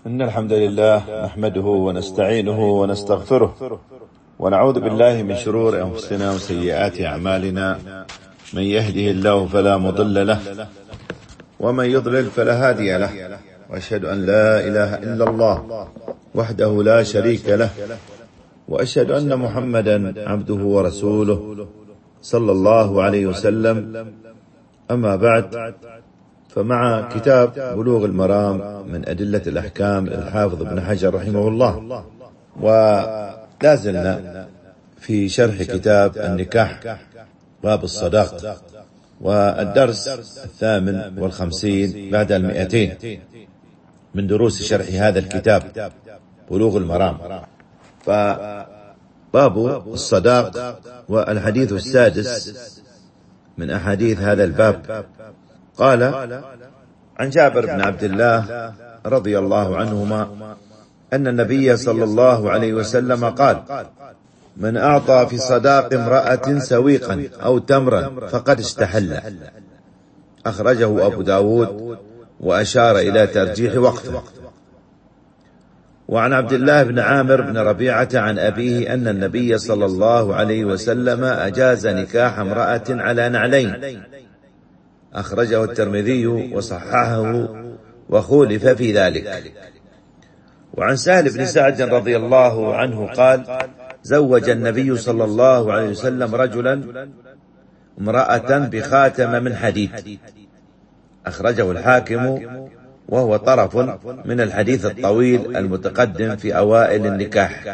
إن الحمد لله نحمده ونستعينه ونستغفره ونعوذ بالله من شرور أنفسنا وسيئات أعمالنا. من يهده الله فلا مضل له ومن يضلل فلا هادي له، وأشهد أن لا إله إلا الله وحده لا شريك له، وأشهد أن محمدا عبده ورسوله صلى الله عليه وسلم. أما بعد، فمع كتاب بلوغ المرام من أدلة الأحكام الحافظ ابن حجر رحمه الله، ولا زلنا في شرح كتاب النكاح باب الصداق، والدرس 58 بعد 200 من دروس شرح هذا الكتاب بلوغ المرام. فباب الصداق والحديث السادس من أحاديث هذا الباب. قال عن جابر بن عبد الله رضي الله عنهما أن النبي صلى الله عليه وسلم قال: من أعطى في صداق امرأة سويقا أو تمرا فقد استحل. أخرجه أبو داود وأشار إلى ترجيح وقفه. وعن عبد الله بن عامر بن ربيعة عن أبيه أن النبي صلى الله عليه وسلم أجاز نكاح امرأة على نعلين. أخرجه الترمذي وصححه وخولف في ذلك. وعن سهل بن سعد رضي الله عنه قال: زوج النبي صلى الله عليه وسلم رجلا امرأة بخاتم من حديد. أخرجه الحاكم، وهو طرف من الحديث الطويل المتقدم في أوائل النكاح.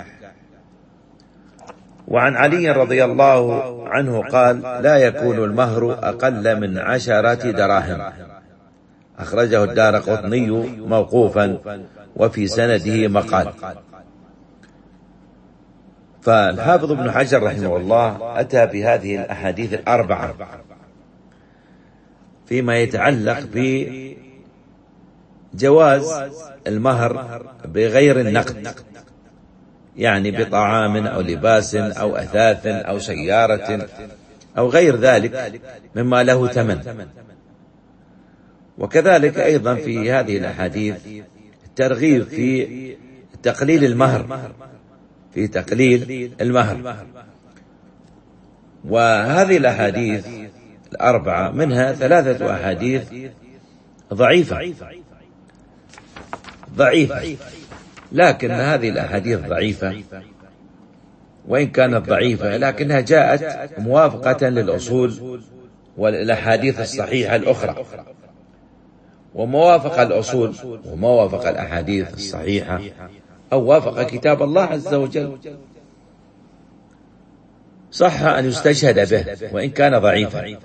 وعن علي رضي الله عنه قال: لا يكون المهر أقل من 10 دراهم. أخرجه الدارقطني موقوفا، وفي سنده مقال. فالحافظ ابن حجر رحمه الله أتى بهذه الأحاديث الأربعة فيما يتعلق بجواز المهر بغير النقد، يعني بطعام أو لباس أو أثاث أو سيارة أو غير ذلك مما له ثمن. وكذلك أيضا في هذه الأحاديث الترغيب في تقليل المهر، وهذه الأحاديث الأربعة منها 3 أحاديث ضعيفة، لكن هذه الأحاديث ضعيفة، وإن كانت ضعيفة لكنها جاءت موافقة للأصول والأحاديث الصحيحة الأخرى. وموافق الأصول وموافق الأحاديث الصحيحة أو وافق كتاب الله عز وجل صح أن يستشهد به وإن كان ضعيفا.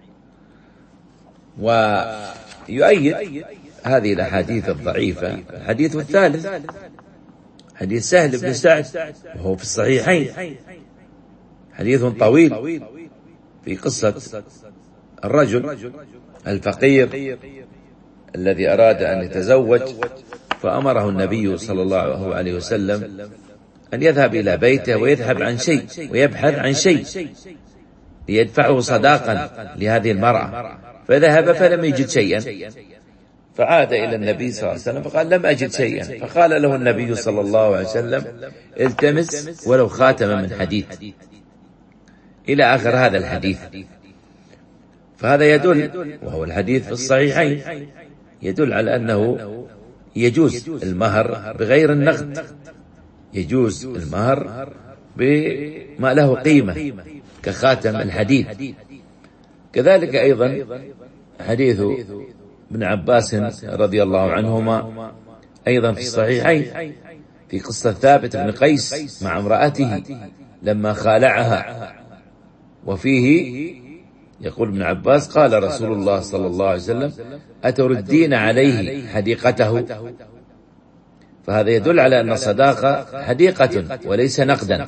ويؤيد هذه الأحاديث الضعيفة الحديث الثالث، حديث سهل بن سعد، وهو في الصحيحين، حديث طويل في قصة الرجل الفقير الذي أراد أن يتزوج، فأمره النبي صلى الله عليه وسلم أن يذهب إلى بيته ويبحث عن شيء ليدفعه صداقا لهذه المرأة. فذهب فلم يجد شيئا، فعاد إلى النبي صلى الله عليه وسلم فقال: لم أجد شيئا. فقال له النبي صلى الله عليه وسلم: التمس ولو خاتما من حديد، إلى آخر هذا الحديث. فهذا يدل، وهو الحديث في الصحيحين، يدل على أنه يجوز المهر بغير النقد، يجوز المهر بما له قيمة كخاتم الحديد. كذلك أيضا حديث ابن عباس رضي الله عنهما أيضا في الصحيحين في قصة ثابت بن قيس مع امرأته لما خالعها، وفيه يقول ابن عباس: قال رسول الله صلى الله عليه وسلم: أتردين عليه حديقته؟ فهذا يدل على أن الصداقة حديقة وليس نقدا.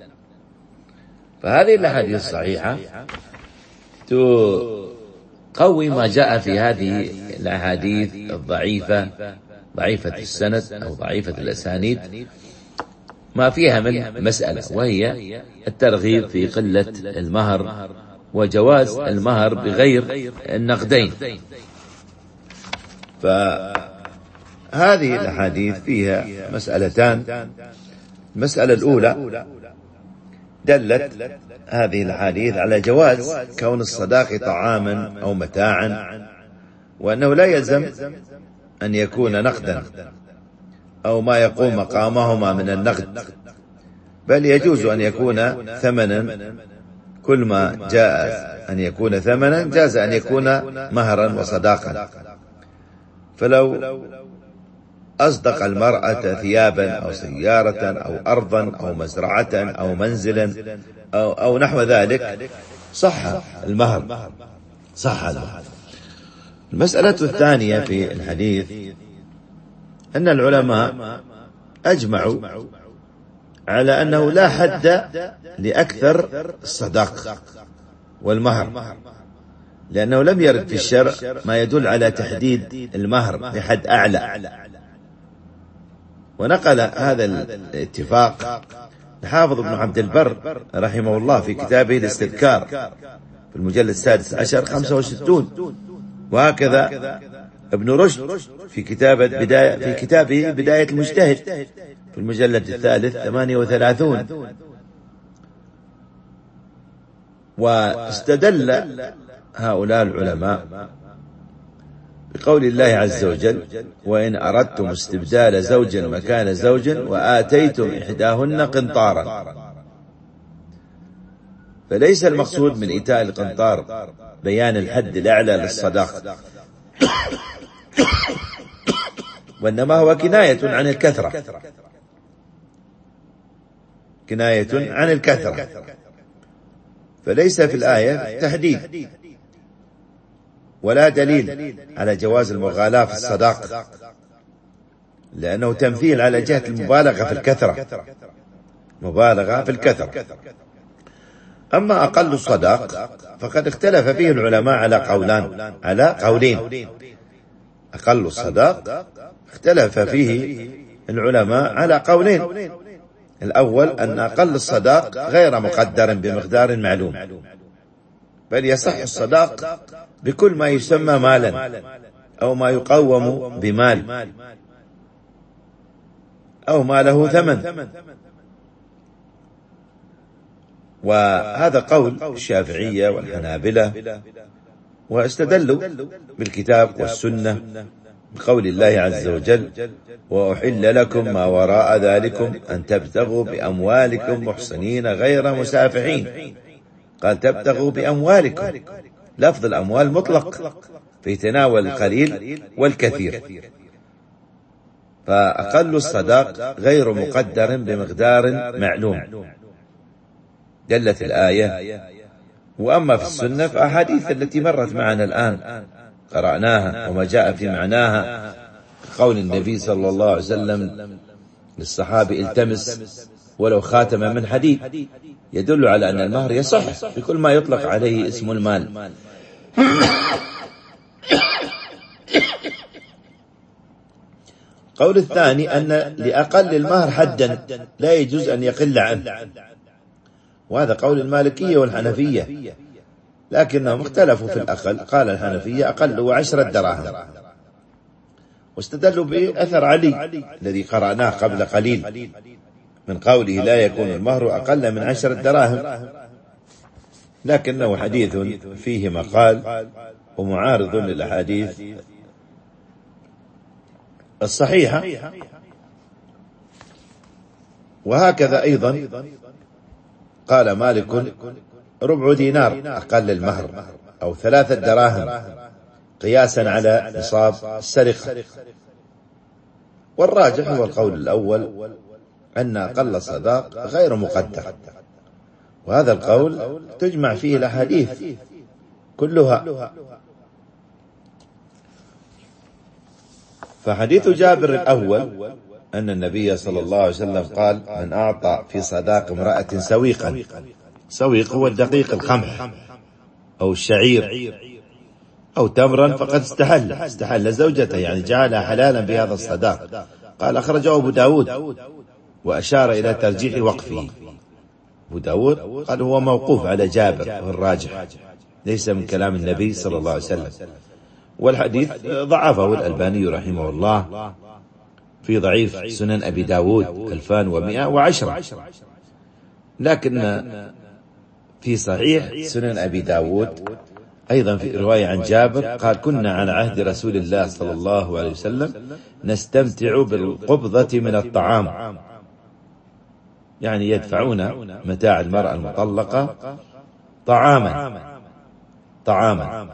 فهذه الأحاديث الصحيحة تقوي ما جاء في هذه الأحاديث الضعيفة، ضعيفة السند أو ضعيفة الأسانيد، ما فيها من مسألة، وهي الترغيب في قلة المهر وجواز المهر بغير النقدين. هذه الأحاديث فيها مسألتان. المسألة الأولى، دلت هذه الأحاديث على جواز كون الصداق طعاما أو متاعا، وأنه لا يلزم أن يكون نقدا أو ما يقوم مقامهما من النقد، بل يجوز أن يكون ثمنا. كل ما جاء أن يكون ثمنا جاز أن يكون مهرا وصداقا. فلو أصدق المرأة ثيابا أو سيارة أو أرضا أو مزرعة أو منزلا أو نحو ذلك صح المهر. المسألة الثانية في الحديث أن العلماء أجمعوا على أنه لا حد لأكثر الصداق والمهر، لأنه لم يرد في الشرع ما يدل على تحديد المهر بحد أعلى. ونقل هذا الاتفاق الحافظ ابن عبد البر رحمه الله في كتابه الاستذكار في المجلد 16 65، وهكذا ابن رشد في كتابه بداية المجتهد في المجلد 38. واستدل هؤلاء العلماء بقول الله عز وجل: وإن أردتم استبدال زوج مكان زوج وآتيتم إحداهن قنطارا. فليس المقصود من إيتاء القنطار بيان الحد الأعلى للصداق، وإنما هو كناية عن الكثرة، فليس في الآية تحديد ولا دليل على جواز المغالاة في الصداق، لأنه تمثيل على جهة المبالغة في الكثرة. أما أقل الصداق فقد اختلف فيه العلماء على قولين. أقل الصداق اختلف فيه العلماء على قولين. الأول أن أقل الصداق غير مقدر بمقدار معلوم، بل يصح الصداق بكل ما يسمى مالا أو ما يقوم بمال أو ما له ثمن. وهذا قول الشافعية والحنابلة، واستدلوا بالكتاب والسنة بقول الله عز وجل: وأحل لكم ما وراء ذلكم أن تبتغوا بأموالكم محصنين غير مسافحين. قال تبتغوا بأموالكم، لفظ الأموال مطلق في تناول القليل والكثير، فأقل الصداق غير مقدر بمقدار معلوم دلت الآية. وأما في السنة فأحاديث التي مرت معنا الآن قرأناها وما جاء في معناها، قول النبي صلى الله عليه وسلم للصحابي: التمس ولو خاتم من حديد، يدل على أن المهر يصح بكل ما يطلق عليه اسم المال. قول الثاني أن لأقل المهر حدا لا يجوز أن يقل عنه، وهذا قول المالكية والحنفية، لكنهم اختلفوا في الأقل. قال الحنفية: أقل 10 دراهم، واستدلوا بأثر علي الذي قرأناه قبل قليل من قوله: لا يكون المهر أقل من 10 دراهم، لكنه حديث فيه مقال ومعارض للأحاديث الصحيحة. وهكذا أيضا قال مالك: ربع دينار أقل المهر أو 3 دراهم قياسا على نصاب السرقة. والراجح هو القول الأول أن أقل الصداق غير مقدر، وهذا القول تجمع فيه الأحاديث كلها. فحديث جابر الأول أن النبي صلى الله عليه وسلم قال: من أعطى في صداق امرأة سويقا، سويق هو الدقيق القمح أو الشعير أو تمرا، فقد استحل زوجته، يعني جعلها حلالا بهذا الصداق. قال: أخرجه أبو داود وأشار إلى ترجيح وقفه. أبو داود قال هو موقوف على جابر، والراجح ليس من كلام النبي صلى الله عليه وسلم. والحديث ضعفه الألباني رحمه الله في ضعيف سنن أبي داود 2110. لكن في صحيح سنن أبي داود أيضا في رواية عن جابر قال: كنا على عهد رسول الله صلى الله عليه وسلم نستمتع بالقبضة من الطعام، يعني يدفعون متاع المرأة المطلقة طعاما.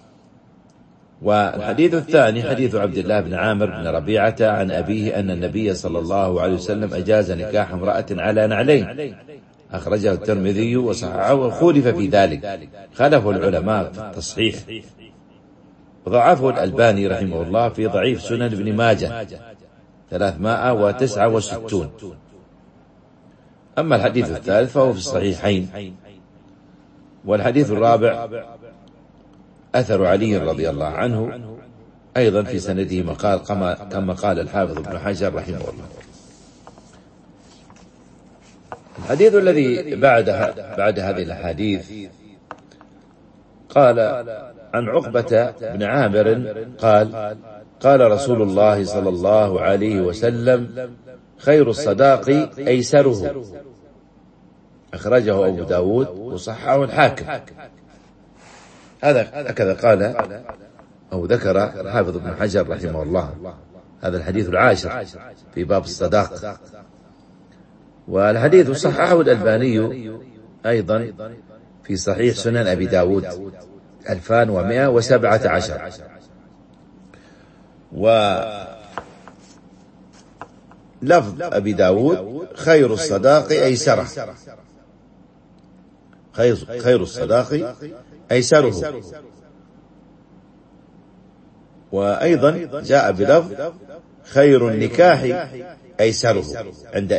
والحديث الثاني حديث عبد الله بن عامر بن ربيعة عن أبيه أن النبي صلى الله عليه وسلم أجاز نكاح امرأة على نعلين، أخرجه الترمذي وصححه وخولف في ذلك، خالفه العلماء في التصحيح، وضعفه الألباني رحمه الله في ضعيف سنن ابن ماجه 369. أما الحديث الثالث فهو في الصحيحين. والحديث الرابع أثر علي رضي الله عنه أيضا في سنده مقال كما قال الحافظ ابن حجر رحمه الله. الحديث الذي بعد هذه الأحاديث قال عن عقبة بن عامر قال: قال رسول الله صلى الله عليه وسلم: خير الصداق أيسره، أخرجه أبو داود وصححه الحاكم. هكذا قال أو ذكر الحافظ ابن حجر رحمه الله. هذا الحديث العاشر في باب الصداق. والحديث صححه الألباني أيضا في صحيح سنن أبي داود 2117. ولفظ أبي داود: خير الصداق أيسره، خير الصداق أيسره. وأيضا جاء بلفظ: خير النكاح أيسره عند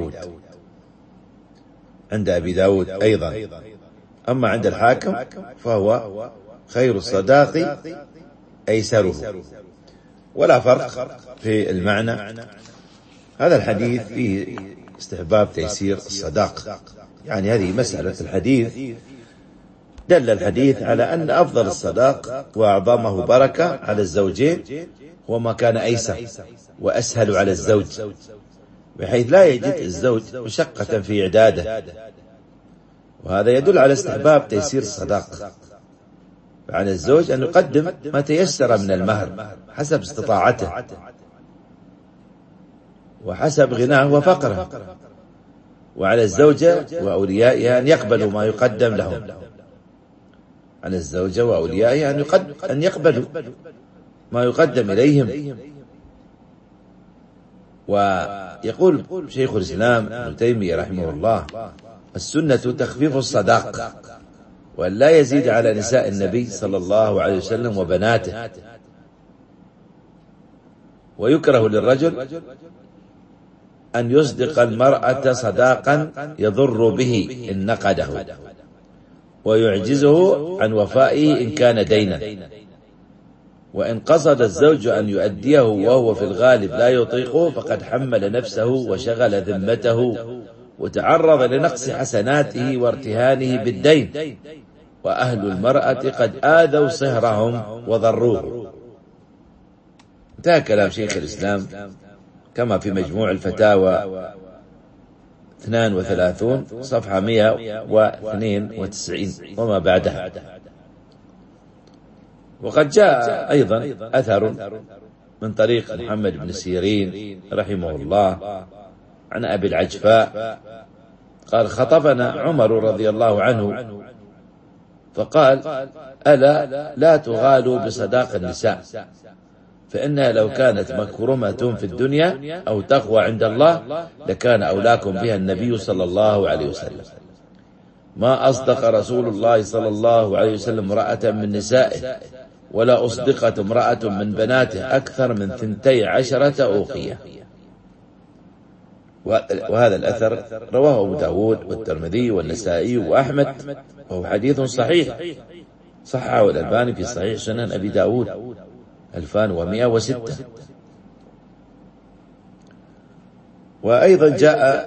أبي داود أيضا. أما عند الحاكم فهو خير الصداق أيسره، ولا فرق في المعنى. هذا الحديث فيه استحباب تيسير الصداق، يعني هذه مسألة الحديث. دل الحديث على أن أفضل الصداق وأعظمه بركة على الزوجين هو ما كان أيسر وأسهل على الزوج، بحيث لا يجد الزوج مشقة في إعداده، وهذا يدل على استحباب تيسير الصداق. فعلى الزوج أن يقدم ما تيسر من المهر حسب استطاعته وحسب غناه وفقره، وعلى الزوجة وأوليائها أن يقبلوا ما يقدم لهم. على الزوجة وأوليائها أن يقبلوا ما يقدم إليهم. ويقول شيخ الإسلام ابن تيمية رحمه الله: السنة تخفيف الصداق، وأن لا يزيد على نساء النبي صلى الله عليه وسلم وبناته. ويكره للرجل أن يصدق المرأة صداقا يضر به إن نقده، ويعجزه عن وفائه إن كان دينا. وإن قصد الزوج أن يؤديه وهو في الغالب لا يطيقه فقد حمل نفسه وشغل ذمته وتعرض لنقص حسناته وارتهانه بالدين، وأهل المرأة قد آذوا صهرهم وضروه. انتهى كلام شيخ الإسلام كما في مجموع الفتاوى 32 صفحة 192 وما بعدها. وقد جاء أيضا أثر من طريق محمد بن سيرين رحمه الله عن أبي العجفاء قال: خطبنا عمر رضي الله عنه فقال: ألا لا تغالوا بصداق النساء، فإنها لو كانت مكرمة في الدنيا أو تقوى عند الله لكان أولاكم بها النبي صلى الله عليه وسلم. ما أصدق رسول الله صلى الله عليه وسلم امرأة من نسائه، ولا أصدقت امرأة من بناته أكثر من 12 أوقية. وهذا الأثر رواه أبو داود والترمذي والنسائي وأحمد، وهو حديث صحيح صححه الألباني في صحيح سنن أبي داود 2106. وأيضا جاء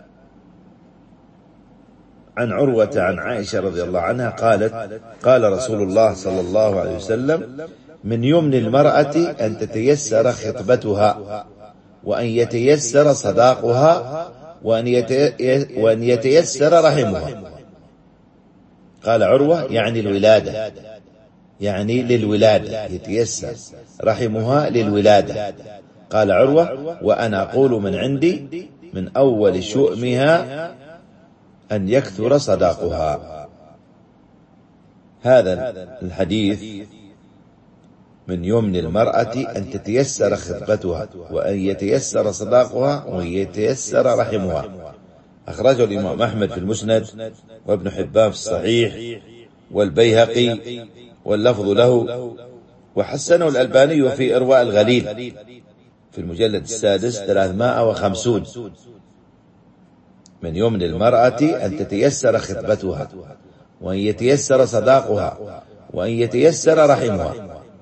عن عروة عن عائشة رضي الله عنها قالت: قال رسول الله صلى الله عليه وسلم: من يمن المرأة أن تتيسر خطبتها وأن يتيسر صداقها وأن يتيسر رحمها. قال عروة يعني الولادة، يعني للولادة، يتيسر رحمها للولادة. قال عروة وأنا أقول من عندي من أول شؤمها أن يكثر صداقها. هذا الحديث من يمن المرأة أن تتيسر خطبتها وأن يتيسر صداقها وأن يتيسر رحمها. أخرجه الإمام أحمد في المسند، وابن حبان في الصحيح، والبيهقي، واللفظ له، وحسنه الألباني في إرواء الغليل في المجلد السادس 350. من يمن المرأة أن تتيسر خطبتها وأن يتيسر صداقها وأن يتيسر رحمها.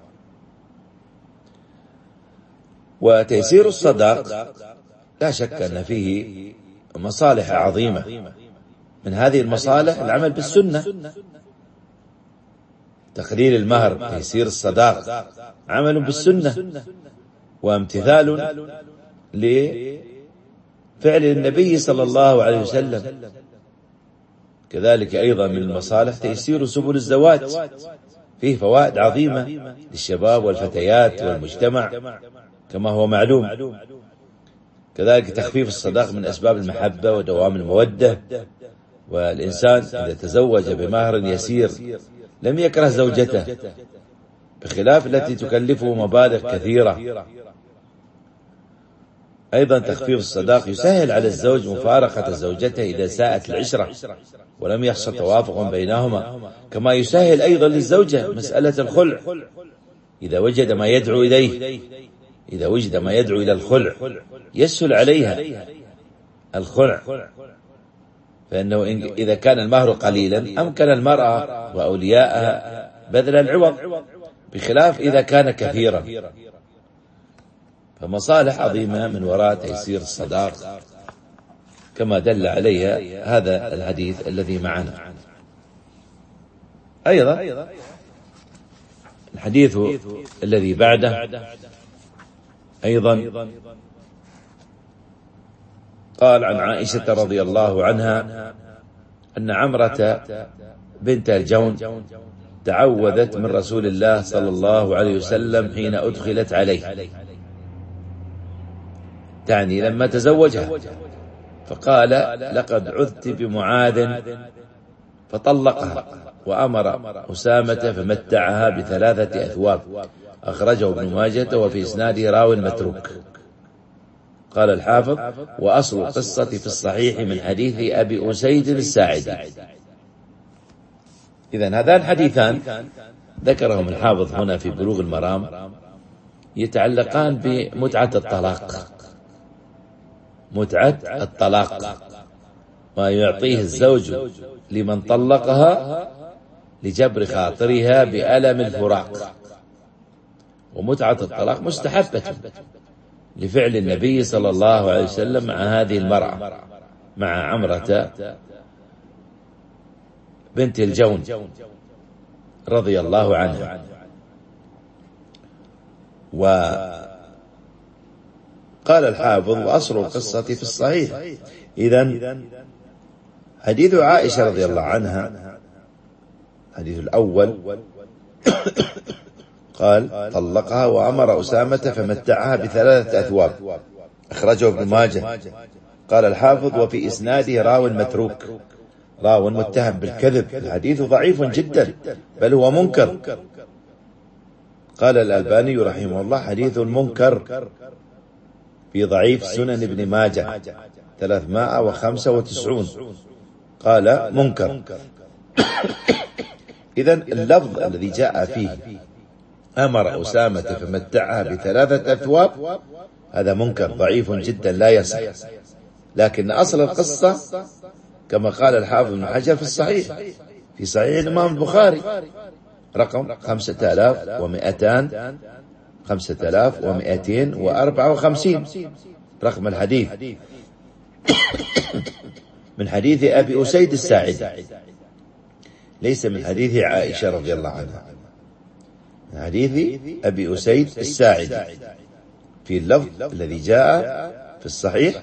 وتيسير الصداق لا شك أن فيه مصالح عظيمة. من هذه المصالح العمل بالسنة، تقليل المهر، تيسير الصداق عمل بالسنة وامتثال لفعل النبي صلى الله عليه وسلم. كذلك أيضا من المصالح تيسير سبل الزواج، فيه فوائد عظيمة للشباب والفتيات والمجتمع كما هو معلوم. كذلك تخفيف الصداق من أسباب المحبة ودوام المودة، والإنسان إذا تزوج بمهر يسير لم يكره زوجته، بخلاف التي تكلفه مبالغ كثيرة. أيضا تخفيف الصداق يسهل على الزوج مفارقة زوجته إذا ساءت العشرة ولم يحصل توافق بينهما، كما يسهل أيضا للزوجة مسألة الخلع إذا وجد ما يدعو إليه، إذا وجد ما يدعو إلى الخلع يسهل عليها الخلع، فإنه إذا كان المهر قليلا أمكن المرأة وأولياءها بذل العوض، بخلاف إذا كان كثيرا. فمصالح عظيمة من وراء تيسير الصداق كما دل عليها هذا الحديث الذي معنا. أيضا الحديث الذي بعده أيضا قال عن عائشة رضي الله عنها أن عمرة بنت الجون تعوذت من رسول الله صلى الله عليه وسلم حين أدخلت عليه، تعني لما تزوجها، فقال لقد عذت بمعاذ فطلقها وأمر أسامة فمتعها ب3 أثواب. أخرجه ابن ماجه وفي إسناده راو متروك. قال الحافظ وأصل القصة في الصحيح من حديث أبي أسيد الساعدي. إذن هذان الحديثان ذكرهم الحافظ هنا في بلوغ المرام يتعلقان بمتعة الطلاق، متعة الطلاق، ما يعطيه الزوج لمن طلقها لجبر خاطرها بألم الفراق. ومتعة الطلاق مستحبة لفعل النبي صلى الله عليه وسلم مع هذه المرأة، مع عمرة بنت الجون رضي الله عنها. وقال الحافظ وأصل القصة في الصحيح. إذن حديث عائشة رضي الله عنها الحديث الأول قال طلقها وأمر أسامة فمتعها ب3 أثواب. أخرجه ابن ماجه. قال الحافظ وفي إسناده راو متروك، راو متهم بالكذب، الحديث ضعيف جدا بل هو منكر. قال الألباني رحمه الله حديث منكر في ضعيف سنن ابن ماجه 395، قال منكر. إذن اللفظ الذي جاء فيه أمر أسامة فمتعها ب3 أثواب هذا منكر ضعيف جدا لا يصح. لكن أصل القصة كما قال الحافظ بن حجر في الصحيح، في صحيح الإمام البخاري رقم 5254 رقم الحديث، من حديث أبي أسيد الساعدي، ليس من حديث عائشة رضي الله عنها، من حديث أبي أسيد الساعدي. في اللفظ الذي جاء في الصحيح: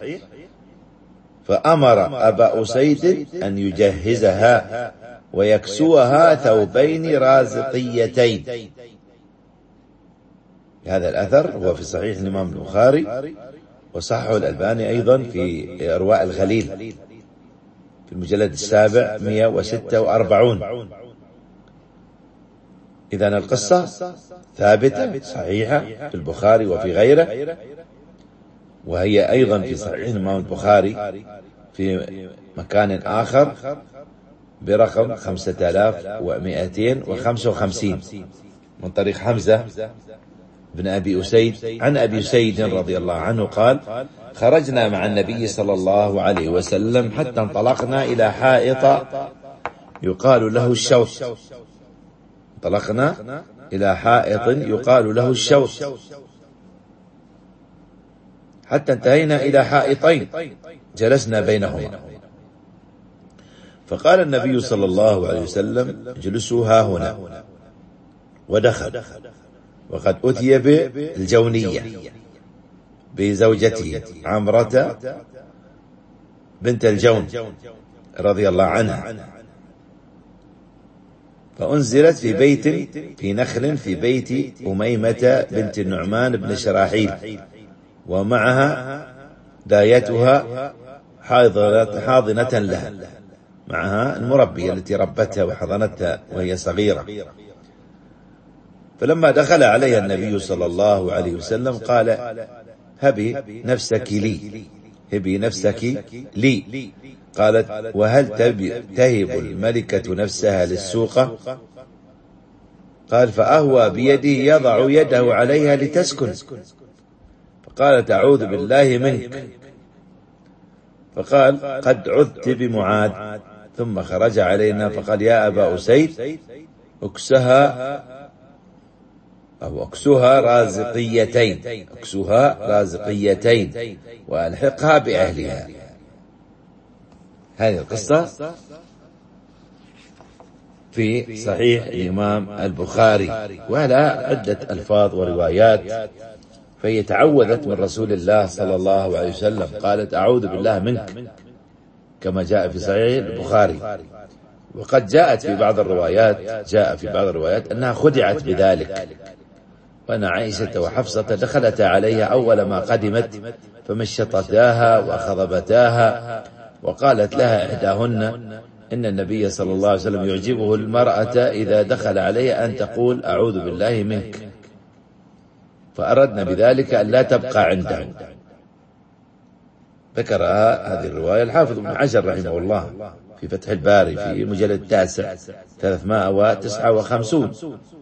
فأمر أبا أسيد أن يجهزها ويكسوها ثوبين رازقيتين. هذا الأثر هو في صحيح الإمام البخاري، وصححه الألباني أيضا في إرواء الغليل في المجلد 7 146. إذن القصة ثابتة صحيحة في البخاري وفي غيره، وهي أيضا في صحيح الإمام البخاري في مكان آخر برقم 5255 من طريق حمزة بن أبي أسيد عن أبي أسيد رضي الله عنه قال: خرجنا مع النبي صلى الله عليه وسلم حتى انطلقنا إلى حائط يقال له الشوط. انطلقنا إلى حائط يقال له الشوط حتى انتهينا إلى حائطين جلسنا بينهما، فقال النبي صلى الله عليه وسلم: اجلسوا ها هنا. ودخل وقد أتي بالجونية بزوجته عمرة بنت الجون رضي الله عنها، فأنزلت في بيت في نخل في بيت أميمة بنت النعمان بن شراحيل، ومعها دايتها حاضنة لها، معها المربية التي ربتها وحضنتها وهي صغيرة. فلما دخل عليها النبي صلى الله عليه وسلم قال: هبي نفسك لي، هبي نفسك لي. قالت: وهل تهب الملكة نفسها للسوقة؟ قال: فأهوى بيده يضع يده عليها لتسكن. فقالت: أعوذ بالله منك. فقال: قد عذت بمعاذ. ثم خرج علينا فقال: يا أبا أسيد، اكسها رازقيتين وألحقها بأهلها. هذه القصة في صحيح الإمام البخاري، ولا عدة ألفاظ وروايات. فهي تعوذت من رسول الله صلى الله عليه وسلم، قالت: أعوذ بالله منك، كما جاء في صحيح البخاري. وقد جاء في بعض الروايات أنها خدعت بذلك، وأن عائشة وحفصة دخلتا عليها أول ما قدمت فمشطتاها وخضبتاها، وقالت لها إحداهن: إن النبي صلى الله عليه وسلم يعجبه المرأة إذا دخل عليها أن تقول: أعوذ بالله منك. فأردنا بذلك أن لا تبقى عنده. ذكرها هذه الرواية الحافظ ابن حجر رحمه الله في فتح الباري في المجلد 9 359.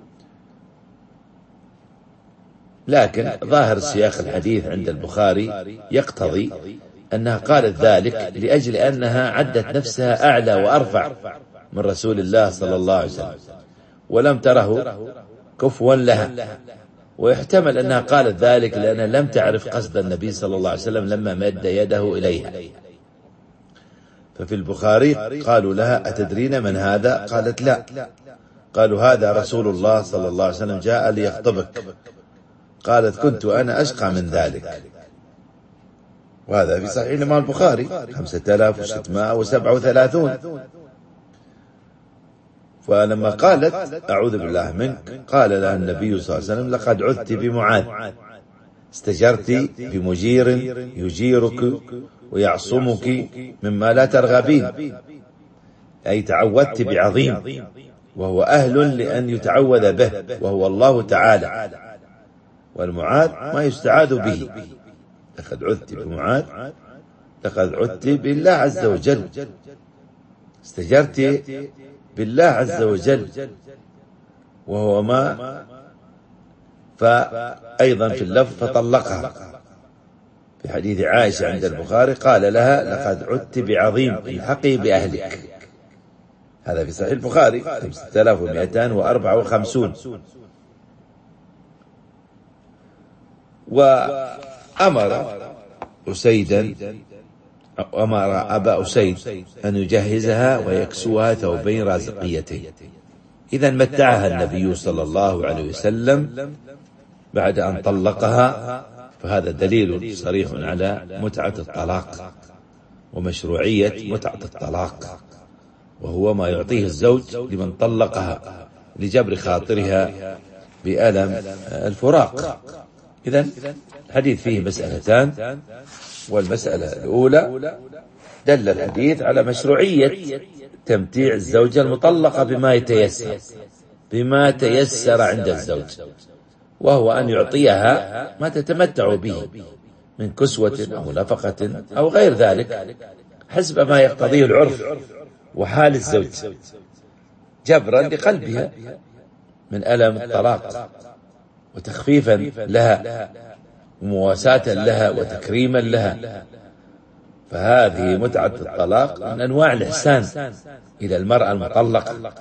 لكن ظاهر سياق الحديث عند البخاري يقتضي أنها قالت ذلك لأجل أنها عدت نفسها أعلى وأرفع من رسول الله صلى الله عليه وسلم، ولم تره كفوا لها. ويحتمل أنها قالت ذلك لأنها لم تعرف قصد النبي صلى الله عليه وسلم لما مد يده إليها. ففي البخاري قالوا لها: أتدرين من هذا؟ قالت: لا. قالوا: هذا رسول الله صلى الله عليه وسلم جاء ليخطبك. قالت: كنت أنا أشقى من ذلك. وهذا في صحيح الإمام البخاري 5637. فلما قالت: أعوذ بالله منك، قال لها النبي صلى الله عليه وسلم: لقد عذت بمعاذ، استجرت بمجير يجيرك ويعصمك مما لا ترغبين، أي تعوذت بعظيم وهو أهل لأن يتعوذ به، وهو الله تعالى، والمعاذ ما يستعاذ به. لقد عذت بمعاذ، لقد عذت بالله عز وجل، استجرت بالله عز وجل وهو ما. فأيضا في اللفظ: فطلقها. في حديث عائشة عند البخاري قال لها: لقد عدت بعظيم، الحقي بأهلك. هذا في صحيح البخاري 5254. وأمر أبا أسيد أن يجهزها ويكسوها ثوبين رازقيتين. إذا متعها النبي صلى الله عليه وسلم بعد أن طلقها فهذا دليل صريح على متعة الطلاق ومشروعية متعة الطلاق، وهو ما يعطيه الزوج لمن طلقها لجبر خاطرها بألم الفراق. إذن الحديث فيه مسألتان، والمسألة الأولى دل الحديث على مشروعية تمتيع الزوجة المطلقة بما تيسر عند الزوج، وهو أن يعطيها ما تتمتع به من كسوة أو نفقة أو غير ذلك حسب ما يقتضيه العرف وحال الزوج، جبرا لقلبها من ألم الطلاق وتخفيفا لها ومواساة لها وتكريما لها. فهذه متعة الطلاق من أنواع الإحسان إلى المرأة المطلقة،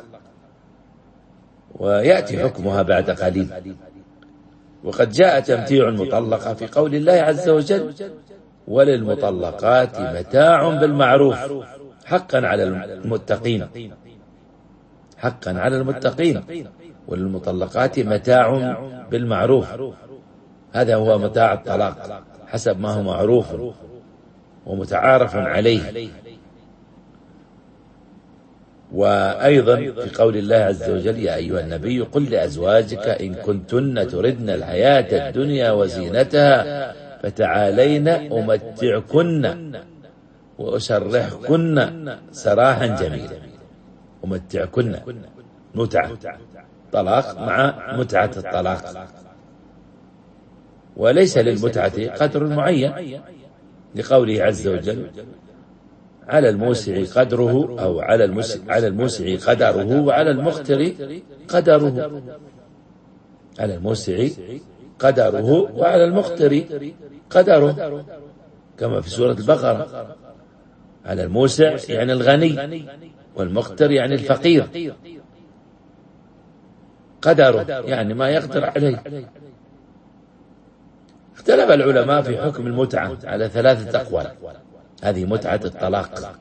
ويأتي حكمها بعد قليل. وقد جاء تمتيع المطلقة في قول الله عز وجل: وللمطلقات متاع بالمعروف حقا على المتقين. حقا على المتقين، وللمطلقات متاع بالمعروف، هذا هو متاع الطلاق حسب ما هو معروف ومتعارف عليه. وأيضا في قول الله عز وجل: يا أيها النبي قل لأزواجك إن كنتن تردن الحياة الدنيا وزينتها فتعالين أمتعكن وأسرحكن سراحا جميلا. أمتعكن متعة طلاق مع متعة الطلاق، وليس للمتعة قدر معين، لقوله عز وجل: على الموسع قدره، أو على الموسع قدره وعلى المقتر قدره. على الموسع قدره وعلى المقتر قدره، كما في سورة البقرة: على الموسع يعني الغني، والمقتر يعني الفقير، قدره يعني ما يقدر عليه. اختلف العلماء في حكم المتعة على 3 أقوال. هذه متعة الطلاق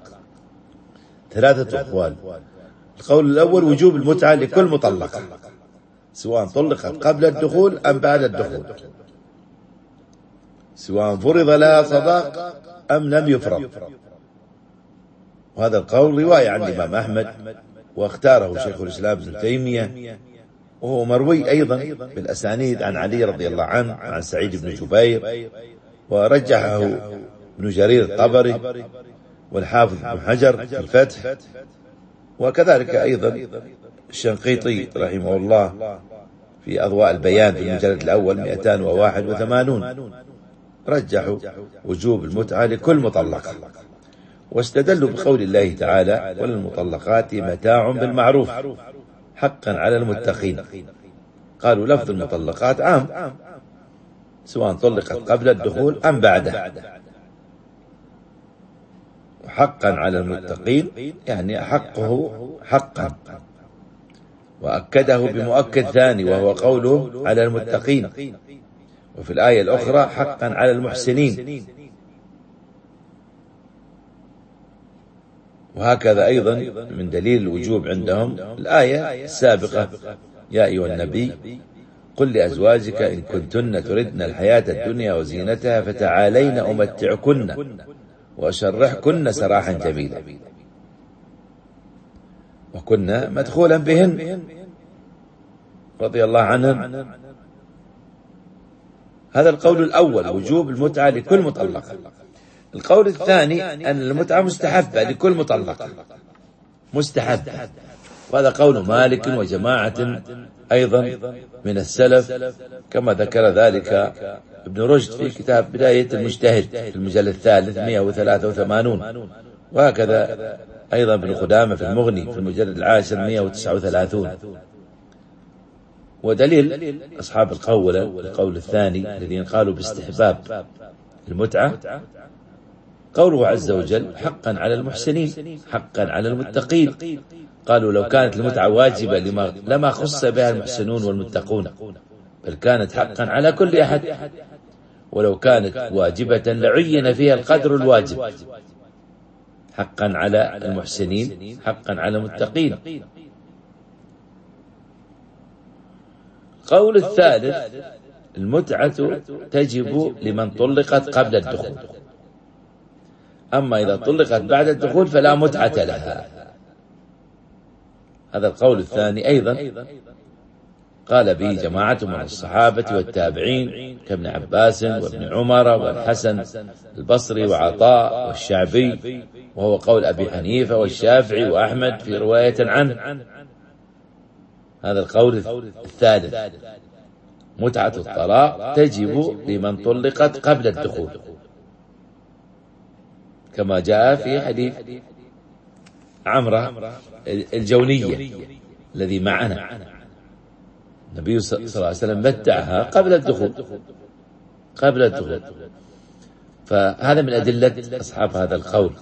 3 أقوال. القول الأول: وجوب المتعة لكل مطلقة سواء طلقت قبل الدخول أم بعد الدخول، سواء فرض لها صداق أم لم يفرض. وهذا القول رواية عن الإمام أحمد، واختاره شيخ الإسلام ابن تيمية، وهو مروي أيضا بالأسانيد عن علي رضي الله عنه عن سعيد بن جبير، ورجحه ابن جرير الطبري والحافظ ابن حجر في الفتح، وكذلك أيضا الشنقيطي رحمه الله في أضواء البيان في المجلد الأول 281 رجحوا وجوب المتعة لكل مطلقة، واستدلوا بقول الله تعالى: وللمطلقات متاع بالمعروف حقا على المتقين. قالوا لفظ المطلقات عام، سواء طلقت قبل الدخول أم بعده. وحقا على المتقين يعني حقه حقا، وأكده بمؤكد ثاني وهو قوله على المتقين. وفي الآية الأخرى: حقا على المحسنين. وهكذا أيضا من دليل الوجوب عندهم الآية السابقة: يا أيها النبي قل لأزواجك إن كنتن تردن الحياة الدنيا وزينتها فتعالين أمتعكن وأسرحكن سراحا جميلا. وكنا مدخولا بهن رضي الله عنهم. هذا القول الأول: وجوب المتعة لكل مطلقة. القول الثاني: أن المتعة مستحبة لكل مطلقة، مستحبة، وهذا قول مالك وجماعة أيضا من السلف، كما ذكر ذلك ابن رشد في كتاب بداية المجتهد في المجلد الثالث 183، وهكذا أيضا ابن قدامة في المغني في المجلد العاشر 139. ودليل أصحاب القول الثاني الذين قالوا باستحباب المتعة قوله عز وجل: حقا على المحسنين حقا على المتقين. قالوا لو كانت المتعة واجبة لما خص بها المحسنون والمتقون، بل كانت حقا على كل أحد، ولو كانت واجبة لعين فيها القدر الواجب. حقا على المحسنين حقا على المتقين. قول الثالث: المتعة تجب لمن طلقت قبل الدخول، أما إذا طلقت بعد الدخول فلا متعة لها. هذا القول الثاني أيضا قال به جماعة من الصحابة والتابعين كابن عباس وابن عمر والحسن البصري وعطاء والشعبي، وهو قول أبي حنيفة والشافعي وأحمد في رواية عنه. هذا القول الثالث، متعة الطلاق تجب لمن طلقت قبل الدخول، كما جاء في حديث عمرة الجونية الذي معنا، النبي صلى الله عليه وسلم متعها قبل الدخول. فهذا من أدلة أصحاب هذا القول،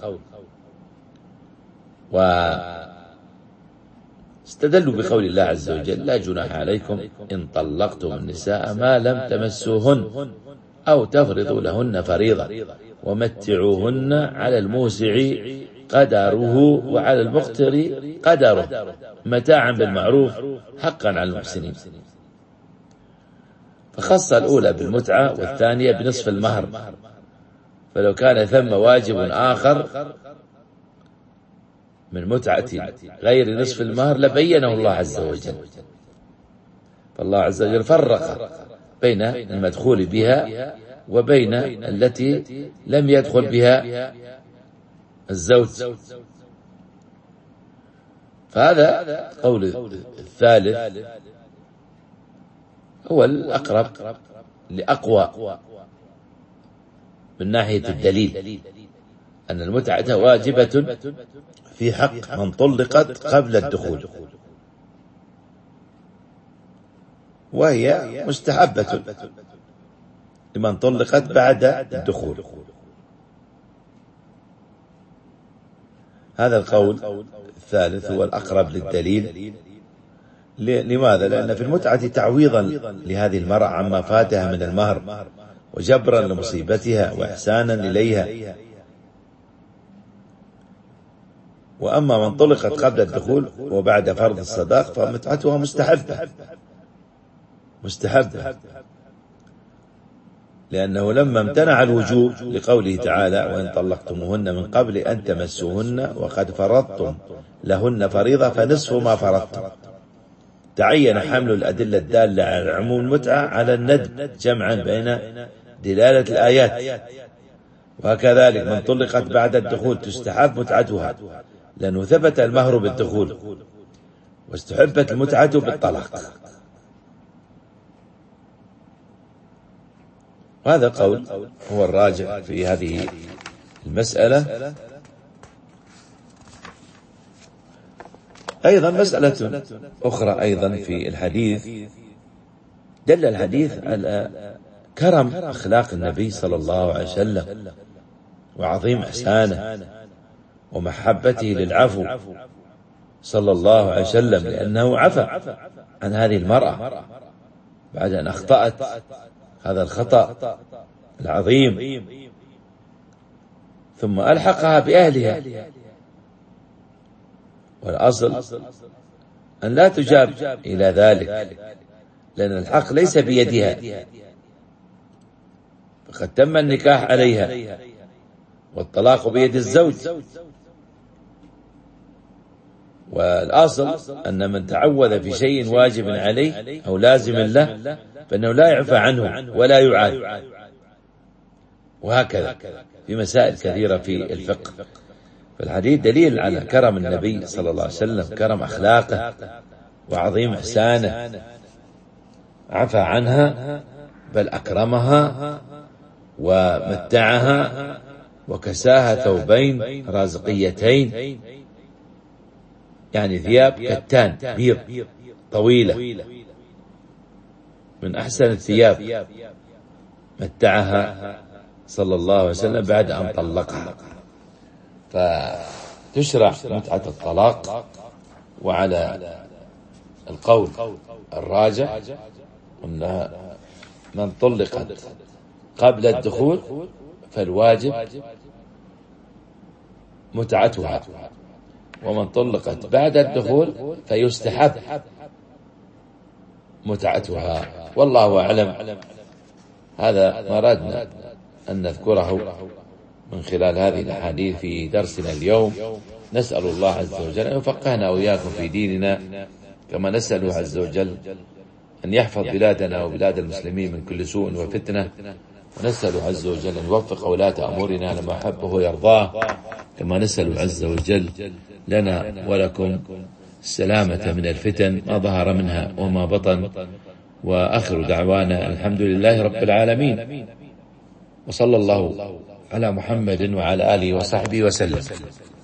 واستدلوا بقول الله عز وجل: لا جناح عليكم إن طلقتم النساء ما لم تمسوهن أو تفرضوا لهن فريضة ومتعوهن على الموسع قدره وعلى المقتر قدره متاعا بالمعروف حقا على المحسنين. فخص الأولى بالمتعة والثانية بنصف المهر، فلو كان ثم واجب آخر من متعة غير نصف المهر لبينه الله عز وجل. فالله عز وجل فرق بين المدخول بها وبين التي لم يدخل بها الزوج. فهذا قول الثالث هو الأقرب لأقوى من ناحية الدليل، أن المتعة واجبة في حق من طلقت قبل الدخول، وهي مستحبة لمن طلقت بعد الدخول. هذا القول الثالث هو الأقرب للدليل. لماذا؟ لأن في المتعة تعويضا لهذه المرأة عما فاتها من المهر وجبرا لمصيبتها وإحسانا إليها. وأما من طلقت قبل الدخول وبعد فرض الصداق فمتعتها مستحبة، لأنه لما امتنع الوجوب لقوله تعالى: وإن طلقتموهن من قبل أن تمسوهن وقد فرضتم لهن فريضة فنصف ما فرضتم، تعين حمل الأدلة الدالة على عموم المتعة على الندب جمعا بين دلالة الآيات. وكذلك من طلقت بعد الدخول تستحب متعتها، لأنه ثبت المهر بالدخول واستحبت المتعة بالطلاق. وهذا قول هو الراجح في هذه المسألة. أيضا مسألة أخرى أيضا في الحديث، دل الحديث على كرم أخلاق النبي صلى الله عليه وسلم وعظيم إحسانه ومحبته للعفو صلى الله عليه وسلم، لأنه عفى عن هذه المرأة بعد أن أخطأت هذا الخطأ العظيم، ثم ألحقها بأهلها. والأصل أن لا تجاب إلى ذلك، لأن الحق ليس بيدها، فقد تم النكاح عليها والطلاق بيد الزوج. والأصل أن من تعوذ في شيء واجب عليه أو لازم له فإنه لا يعفى عنه ولا يعاد. وهكذا في مسائل كثيرة في الفقه. فالحديث دليل على كرم النبي صلى الله عليه وسلم، كرم أخلاقه وعظيم إحسانه، عفى عنها بل أكرمها ومتعها وكساها ثوبين رازقيتين، يعني ثياب كتان بيض طويلة من أحسن الثياب، متعها صلى الله عليه وسلم بعد أن طلقها. فتشرع متعة الطلاق. وعلى القول الراجح أن من طلقت قبل الدخول فالواجب متعتها، ومن طلقت بعد الدخول فيستحب متعتها. والله أعلم. هذا ما أردنا أن نذكره من خلال هذه الأحاديث في درسنا اليوم. نسأل الله عز وجل أن يفقهنا وإياكم في ديننا، كما نسأله عز وجل أن يحفظ بلادنا وبلاد المسلمين من كل سوء وفتنة، ونسأل عز وجل أن يوفق ولاة أمورنا لما يحبه ويرضاه، كما نسأل عز وجل لنا ولكم السلامة من الفتن ما ظهر منها وما بطن. وآخر دعوانا الحمد لله رب العالمين، وصلى الله على محمد وعلى آله وصحبه وسلم.